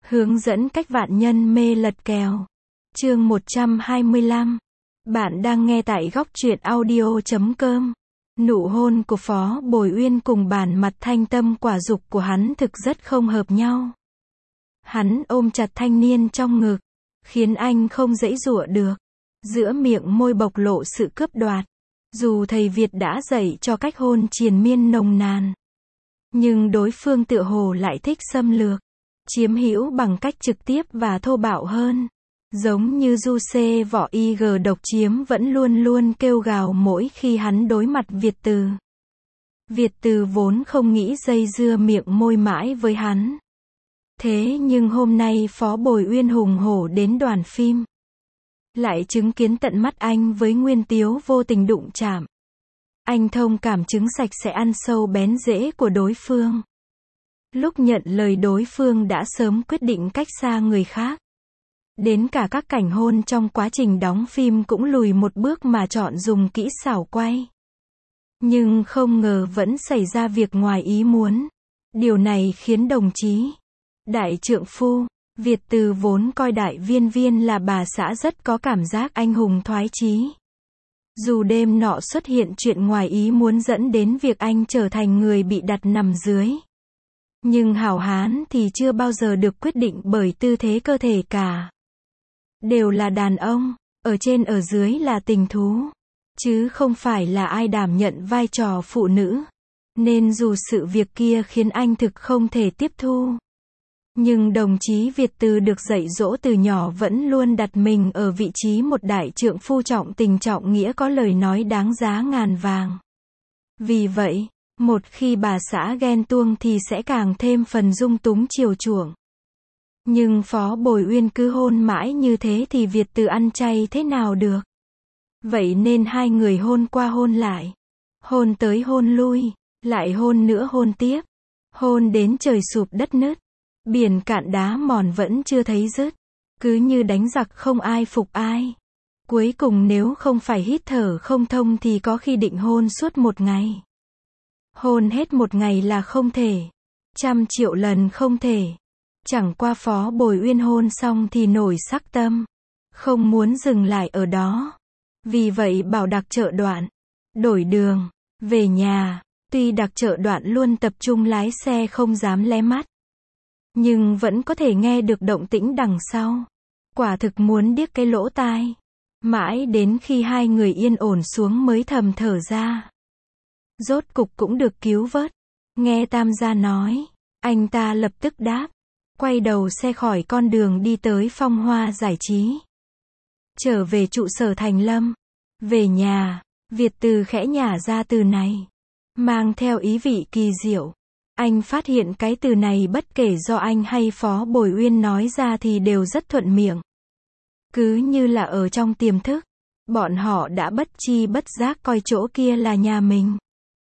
Hướng dẫn cách vạn nhân mê lật kèo. Chương 125. Bạn đang nghe tại góc truyện audio.com. Nụ hôn của Phó Bồi Uyên cùng bản mặt thanh tâm quả dục của hắn thực rất không hợp nhau. Hắn ôm chặt thanh niên trong ngực, khiến anh không giãy giụa được. Giữa miệng môi bộc lộ sự cướp đoạt. Dù thầy Việt đã dạy cho cách hôn triền miên nồng nàn, nhưng đối phương tựa hồ lại thích xâm lược, chiếm hữu bằng cách trực tiếp và thô bạo hơn. Giống như du xê võ IG độc chiếm vẫn luôn luôn kêu gào mỗi khi hắn đối mặt Việt Từ. Việt Từ vốn không nghĩ dây dưa miệng môi mãi với hắn. Thế nhưng hôm nay Phó Bồi Uyên hùng hổ đến đoàn phim, lại chứng kiến tận mắt anh với Nguyên Tiếu vô tình đụng chạm. Anh thông cảm chứng sạch sẽ ăn sâu bén rễ của đối phương. Lúc nhận lời đối phương đã sớm quyết định cách xa người khác. Đến cả các cảnh hôn trong quá trình đóng phim cũng lùi một bước mà chọn dùng kỹ xảo quay. Nhưng không ngờ vẫn xảy ra việc ngoài ý muốn. Điều này khiến đồng chí đại trượng phu Việt Từ vốn coi Đại Viên Viên là bà xã rất có cảm giác anh hùng thoái chí. Dù đêm nọ xuất hiện chuyện ngoài ý muốn dẫn đến việc anh trở thành người bị đặt nằm dưới, nhưng hảo hán thì chưa bao giờ được quyết định bởi tư thế cơ thể cả. Đều là đàn ông, ở trên ở dưới là tình thú, chứ không phải là ai đảm nhận vai trò phụ nữ. Nên dù sự việc kia khiến anh thực không thể tiếp thu, nhưng đồng chí Việt Từ được dạy dỗ từ nhỏ vẫn luôn đặt mình ở vị trí một đại trượng phu trọng tình trọng nghĩa có lời nói đáng giá ngàn vàng. Vì vậy, một khi bà xã ghen tuông thì sẽ càng thêm phần dung túng chiều chuộng. Nhưng Phó Bồi Uyên cứ hôn mãi như thế thì Việt Từ ăn chay thế nào được. Vậy nên hai người hôn qua hôn lại, hôn tới hôn lui, lại hôn nữa hôn tiếp, hôn đến trời sụp đất nứt, biển cạn đá mòn vẫn chưa thấy dứt. Cứ như đánh giặc không ai phục ai. Cuối cùng nếu không phải hít thở không thông thì có khi định hôn suốt một ngày. Hôn hết một ngày là không thể. 100 triệu lần không thể. Chẳng qua Phó Bồi Uyên hôn xong thì nổi sắc tâm, không muốn dừng lại ở đó. Vì vậy bảo đặc chợ đoạn, đổi đường, về nhà. Tuy đặc chợ đoạn luôn tập trung lái xe không dám lé mắt, nhưng vẫn có thể nghe được động tĩnh đằng sau. Quả thực muốn điếc cái lỗ tai. Mãi đến khi hai người yên ổn xuống mới thầm thở ra. Rốt cục cũng được cứu vớt. Nghe Tam gia nói, anh ta lập tức đáp, quay đầu xe khỏi con đường đi tới Phong Hoa Giải Trí. Trở về trụ sở Thành Lâm. Về nhà, Việt Từ khẽ nhả ra từ này, mang theo ý vị kỳ diệu. Anh phát hiện cái từ này bất kể do anh hay Phó Bồi Uyên nói ra thì đều rất thuận miệng. Cứ như là ở trong tiềm thức, bọn họ đã bất chi bất giác coi chỗ kia là nhà mình.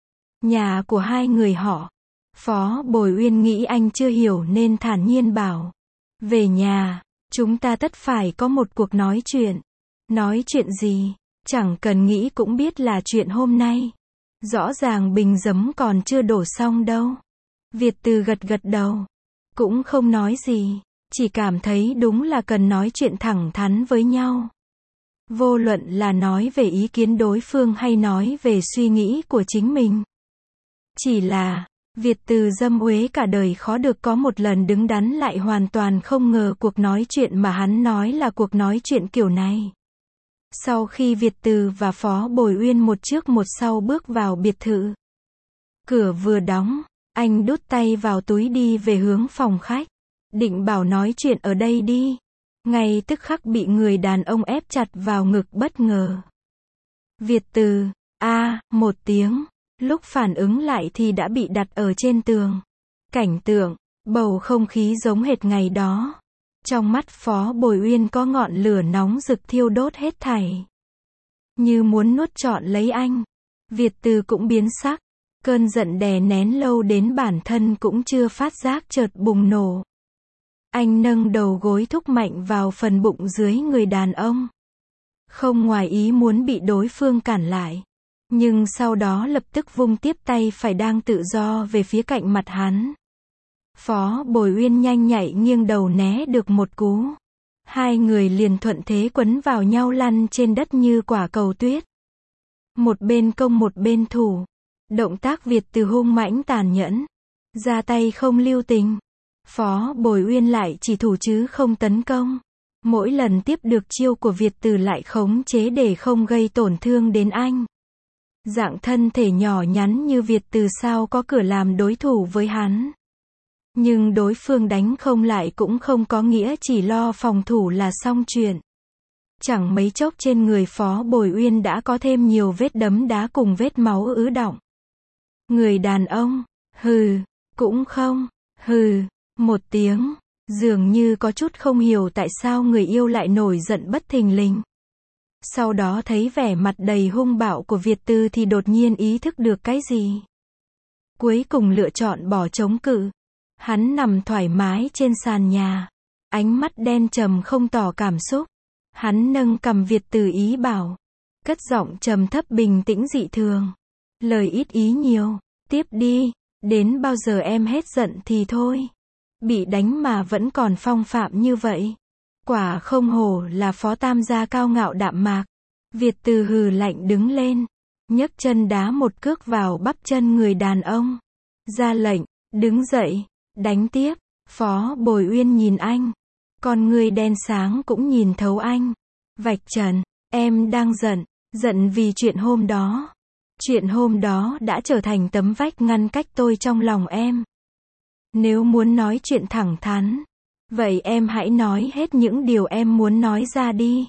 Nhà của hai người họ. Phó Bồi Uyên nghĩ anh chưa hiểu nên thản nhiên bảo, về nhà, chúng ta tất phải có một cuộc nói chuyện. Nói chuyện gì? Chẳng cần nghĩ cũng biết là chuyện hôm nay. Rõ ràng bình giấm còn chưa đổ xong đâu. Việt Từ gật gật đầu, cũng không nói gì, chỉ cảm thấy đúng là cần nói chuyện thẳng thắn với nhau. Vô luận là nói về ý kiến đối phương hay nói về suy nghĩ của chính mình. Chỉ là, Việt Từ dâm uế cả đời khó được có một lần đứng đắn lại hoàn toàn không ngờ cuộc nói chuyện mà hắn nói là cuộc nói chuyện kiểu này. Sau khi Việt Từ và Phó Bồi Uyên một trước một sau bước vào biệt thự, cửa vừa đóng, anh đút tay vào túi đi về hướng phòng khách, định bảo nói chuyện ở đây đi. Ngay tức khắc bị người đàn ông ép chặt vào ngực bất ngờ. Việt Từ, một tiếng, lúc phản ứng lại thì đã bị đặt ở trên tường. Cảnh tượng, bầu không khí giống hệt ngày đó. Trong mắt Phó Bồi Uyên có ngọn lửa nóng rực thiêu đốt hết thảy, như muốn nuốt trọn lấy anh. Việt Từ cũng biến sắc. Cơn giận đè nén lâu đến bản thân cũng chưa phát giác chợt bùng nổ. Anh nâng đầu gối thúc mạnh vào phần bụng dưới người đàn ông. Không ngoài ý muốn bị đối phương cản lại, nhưng sau đó lập tức vung tiếp tay phải đang tự do về phía cạnh mặt hắn. Phó Bồi Uyên nhanh nhạy nghiêng đầu né được một cú. Hai người liền thuận thế quấn vào nhau lăn trên đất như quả cầu tuyết. Một bên công một bên thủ. Động tác Việt Từ hung mãnh tàn nhẫn. Ra tay không lưu tình. Phó Bồi Uyên lại chỉ thủ chứ không tấn công. Mỗi lần tiếp được chiêu của Việt Từ lại khống chế để không gây tổn thương đến anh. Dạng thân thể nhỏ nhắn như Việt Từ sao có cửa làm đối thủ với hắn. Nhưng đối phương đánh không lại cũng không có nghĩa chỉ lo phòng thủ là xong chuyện. Chẳng mấy chốc trên người Phó Bồi Uyên đã có thêm nhiều vết đấm đá cùng vết máu ứ đọng. Người đàn ông, hừ, cũng không, hừ, một tiếng, dường như có chút không hiểu tại sao người yêu lại nổi giận bất thình lình. Sau đó thấy vẻ mặt đầy hung bạo của Việt Từ thì đột nhiên ý thức được cái gì. Cuối cùng lựa chọn bỏ chống cự. Hắn nằm thoải mái trên sàn nhà. Ánh mắt đen trầm không tỏ cảm xúc. Hắn nâng cằm Việt Từ ý bảo. Cất giọng trầm thấp bình tĩnh dị thường. Lời ít ý nhiều. Tiếp đi. Đến bao giờ em hết giận thì thôi. Bị đánh mà vẫn còn phong phạm như vậy. Quả không hổ là phó tam gia cao ngạo đạm mạc. Việt Từ hừ lạnh đứng lên. Nhấc chân đá một cước vào bắp chân người đàn ông. Ra lệnh. Đứng dậy. Đánh tiếp. Phó Bồi Uyên nhìn anh. Con người đen sáng cũng nhìn thấu anh. Vạch trần. Em đang giận. Giận vì chuyện hôm đó. Chuyện hôm đó đã trở thành tấm vách ngăn cách tôi trong lòng em. Nếu muốn nói chuyện thẳng thắn, vậy em hãy nói hết những điều em muốn nói ra đi.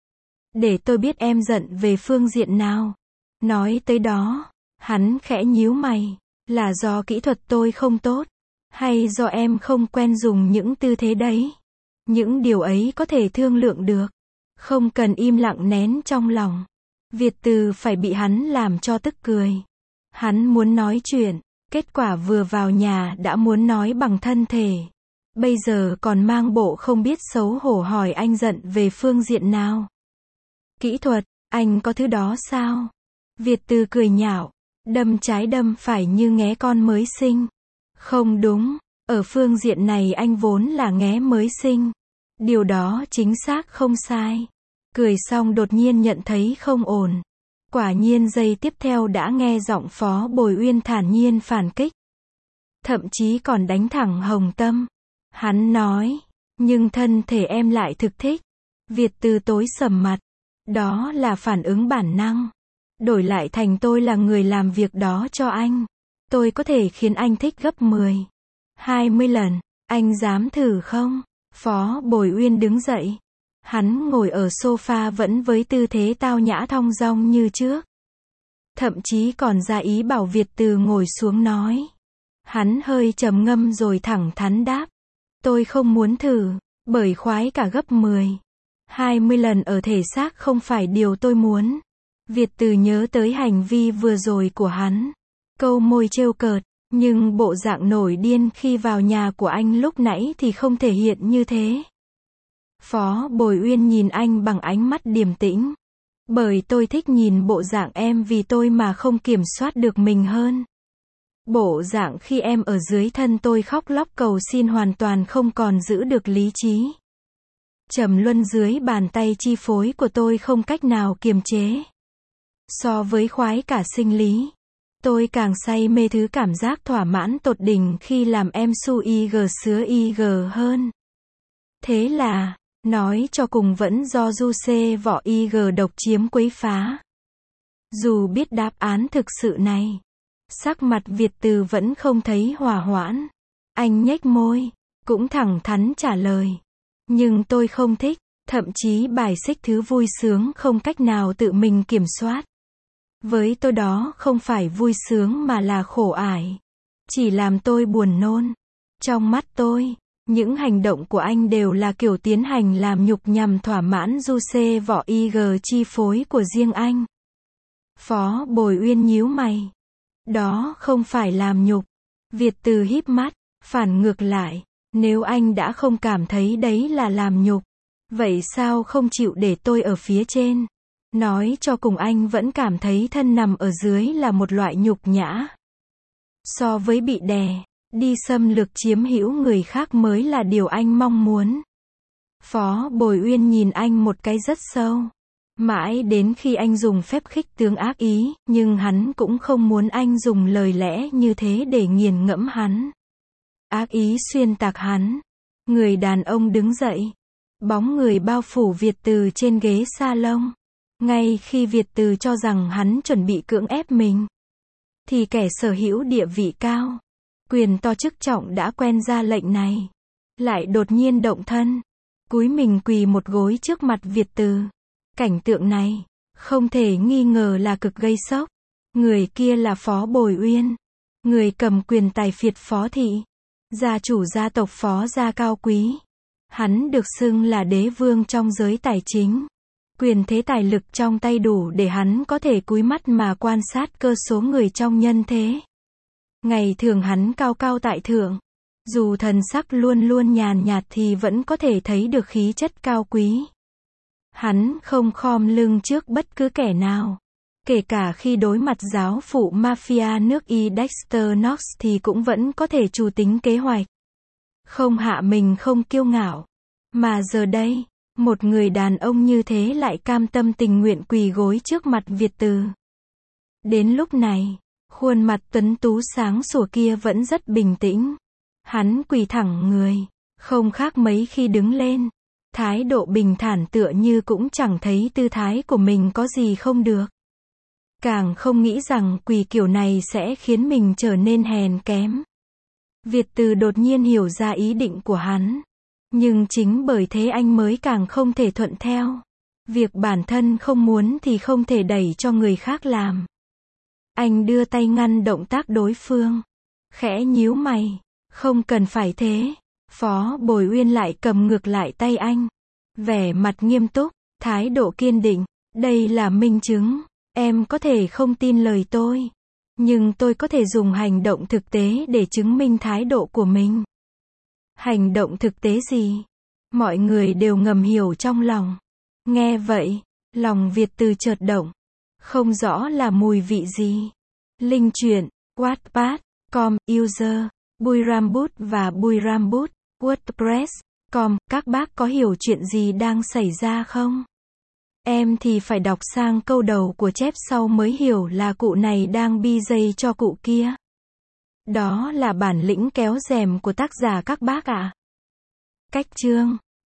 Để tôi biết em giận về phương diện nào. Nói tới đó, hắn khẽ nhíu mày. Là do kỹ thuật tôi không tốt, hay do em không quen dùng những tư thế đấy? Những điều ấy có thể thương lượng được. Không cần im lặng nén trong lòng. Việt Từ phải bị hắn làm cho tức cười. Hắn muốn nói chuyện, kết quả vừa vào nhà đã muốn nói bằng thân thể. Bây giờ còn mang bộ không biết xấu hổ hỏi anh giận về phương diện nào. Kỹ thuật, anh có thứ đó sao? Việt Từ cười nhạo, đâm trái đâm phải như nghé con mới sinh. Không đúng, ở phương diện này anh vốn là nghé mới sinh. Điều đó chính xác không sai. Cười xong đột nhiên nhận thấy không ổn. Quả nhiên giây tiếp theo đã nghe giọng Phó Bồi Uyên thản nhiên phản kích. Thậm chí còn đánh thẳng hồng tâm. Hắn nói, nhưng thân thể em lại thực thích. Việt Từ tối sầm mặt. Đó là phản ứng bản năng. Đổi lại thành tôi là người làm việc đó cho anh. Tôi có thể khiến anh thích gấp 10, 20 lần. Anh dám thử không? Phó Bồi Uyên đứng dậy. Hắn ngồi ở sofa vẫn với tư thế tao nhã thong dong như trước. Thậm chí còn ra ý bảo Việt Từ ngồi xuống nói. Hắn hơi trầm ngâm rồi thẳng thắn đáp. Tôi không muốn thử, bởi khoái cả gấp 10, 20 lần ở thể xác không phải điều tôi muốn. Việt Từ nhớ tới hành vi vừa rồi của hắn. Câu môi trêu cợt, nhưng bộ dạng nổi điên khi vào nhà của anh lúc nãy thì không thể hiện như thế. Phó Bồi Uyên nhìn anh bằng ánh mắt điềm tĩnh. Bởi tôi thích nhìn bộ dạng em vì tôi mà không kiểm soát được mình hơn. Bộ dạng khi em ở dưới thân tôi khóc lóc cầu xin hoàn toàn không còn giữ được lý trí. Trầm luân dưới bàn tay chi phối của tôi không cách nào kiềm chế. So với khoái cả sinh lý, tôi càng say mê thứ cảm giác thỏa mãn tột đỉnh khi làm em su ig sứa ig hơn. Thế là, nói cho cùng vẫn do du xê vỏ ig độc chiếm quấy phá. Dù biết đáp án thực sự này, sắc mặt Việt Từ vẫn không thấy hòa hoãn. Anh nhếch môi, cũng thẳng thắn trả lời. Nhưng tôi không thích, thậm chí bài xích thứ vui sướng không cách nào tự mình kiểm soát. Với tôi đó không phải vui sướng mà là khổ ải. Chỉ làm tôi buồn nôn. Trong mắt tôi, những hành động của anh đều là kiểu tiến hành làm nhục nhằm thỏa mãn du xê vỏ ig chi phối của riêng anh. Phó Bồi Uyên nhíu mày. Đó không phải làm nhục. Việt Từ híp mắt, phản ngược lại. Nếu anh đã không cảm thấy đấy là làm nhục, vậy sao không chịu để tôi ở phía trên? Nói cho cùng anh vẫn cảm thấy thân nằm ở dưới là một loại nhục nhã. So với bị đè, Đi xâm lược chiếm hữu người khác mới là điều anh mong muốn. Phó Bồi Uyên nhìn anh một cái rất sâu. Mãi đến khi anh dùng phép khích tướng ác ý, nhưng hắn cũng không muốn anh dùng lời lẽ như thế để nghiền ngẫm hắn. Ác ý xuyên tạc hắn. Người đàn ông đứng dậy. Bóng người bao phủ Việt Từ trên ghế salon. Ngay khi Việt Từ cho rằng hắn chuẩn bị cưỡng ép mình, thì kẻ sở hữu địa vị cao, quyền to chức trọng đã quen ra lệnh này, lại đột nhiên động thân, cúi mình quỳ một gối trước mặt Việt Từ. Cảnh tượng này, không thể nghi ngờ là cực gây sốc. Người kia là Phó Bồi Uyên, người cầm quyền tài phiệt Phó thị, gia chủ gia tộc Phó gia cao quý. Hắn được xưng là đế vương trong giới tài chính. Quyền thế tài lực trong tay đủ để hắn có thể cúi mắt mà quan sát cơ số người trong nhân thế. Ngày thường hắn cao cao tại thượng. Dù thần sắc luôn luôn nhàn nhạt thì vẫn có thể thấy được khí chất cao quý. Hắn không khom lưng trước bất cứ kẻ nào. Kể cả khi đối mặt giáo phụ mafia nước Y Dexter Knox thì cũng vẫn có thể chủ tính kế hoạch. Không hạ mình, không kiêu ngạo. Mà giờ đây, một người đàn ông như thế lại cam tâm tình nguyện quỳ gối trước mặt Việt Từ. Đến lúc này, khuôn mặt tuấn tú sáng sủa kia vẫn rất bình tĩnh. Hắn quỳ thẳng người, không khác mấy khi đứng lên. Thái độ bình thản tựa như cũng chẳng thấy tư thái của mình có gì không được. Càng không nghĩ rằng quỳ kiểu này sẽ khiến mình trở nên hèn kém. Việt Từ đột nhiên hiểu ra ý định của hắn. Nhưng chính bởi thế anh mới càng không thể thuận theo. Việc bản thân không muốn thì không thể đẩy cho người khác làm. Anh đưa tay ngăn động tác đối phương. Khẽ nhíu mày. Không cần phải thế. Phó Bồi Uyên lại cầm ngược lại tay anh. Vẻ mặt nghiêm túc, thái độ kiên định. Đây là minh chứng. Em có thể không tin lời tôi. Nhưng tôi có thể dùng hành động thực tế để chứng minh thái độ của mình. Hành động thực tế gì? Mọi người đều ngầm hiểu trong lòng. Nghe vậy, lòng Việt Từ chợt động. Không rõ là mùi vị gì. Linh truyện, Wattpad, com, user, Buiram Bút và Buiram Bút, WordPress, com. Các bác có hiểu chuyện gì đang xảy ra không? Em thì phải đọc sang câu đầu của chép sau mới hiểu là cụ này đang bi dây cho cụ kia. Đó là bản lĩnh kéo rèm của tác giả các bác ạ. Cách chương